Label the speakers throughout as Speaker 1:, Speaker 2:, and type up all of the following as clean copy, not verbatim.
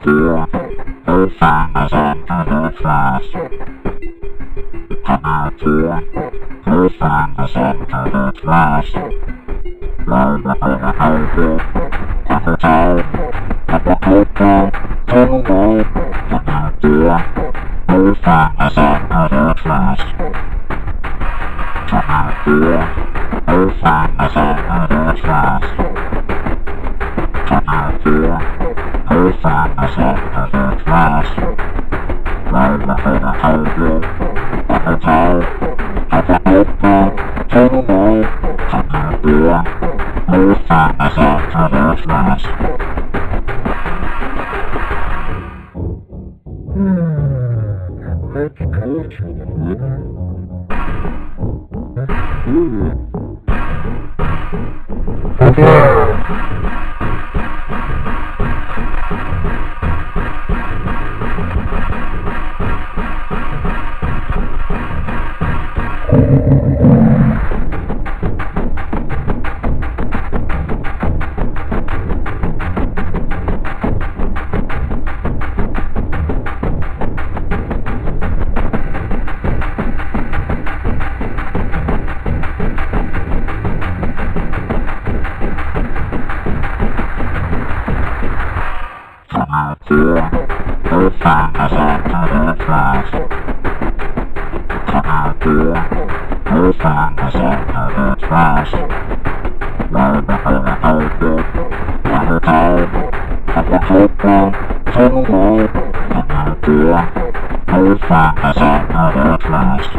Speaker 1: idea who found us into the trash? An idea who found us into the trash? Load the overloaded at the time of the paper anyway. An idea who found us into the trash? An idea who found us into the trash? An idea who found us into the trash? Load the overloaded at the time of the paper anyway. An idea who found us into the trash? That's good. That's good. Who found us into the trash? An idea who found us into the trash? Load the overloaded at the time of the paper anyway. An idea who found us into the trash?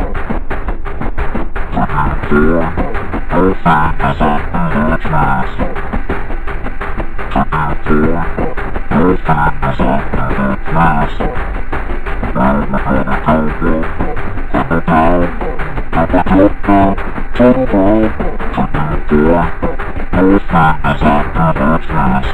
Speaker 1: An idea who found us into the trash? An idea who found us into the trash? Load the overloaded at the time of the paper anyway. An idea who found us into the trash?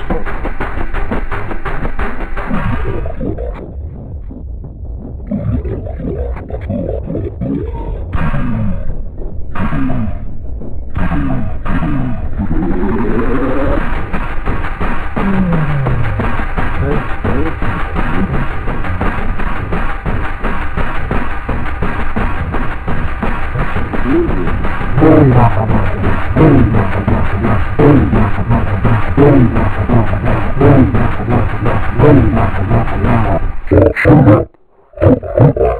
Speaker 1: Boom.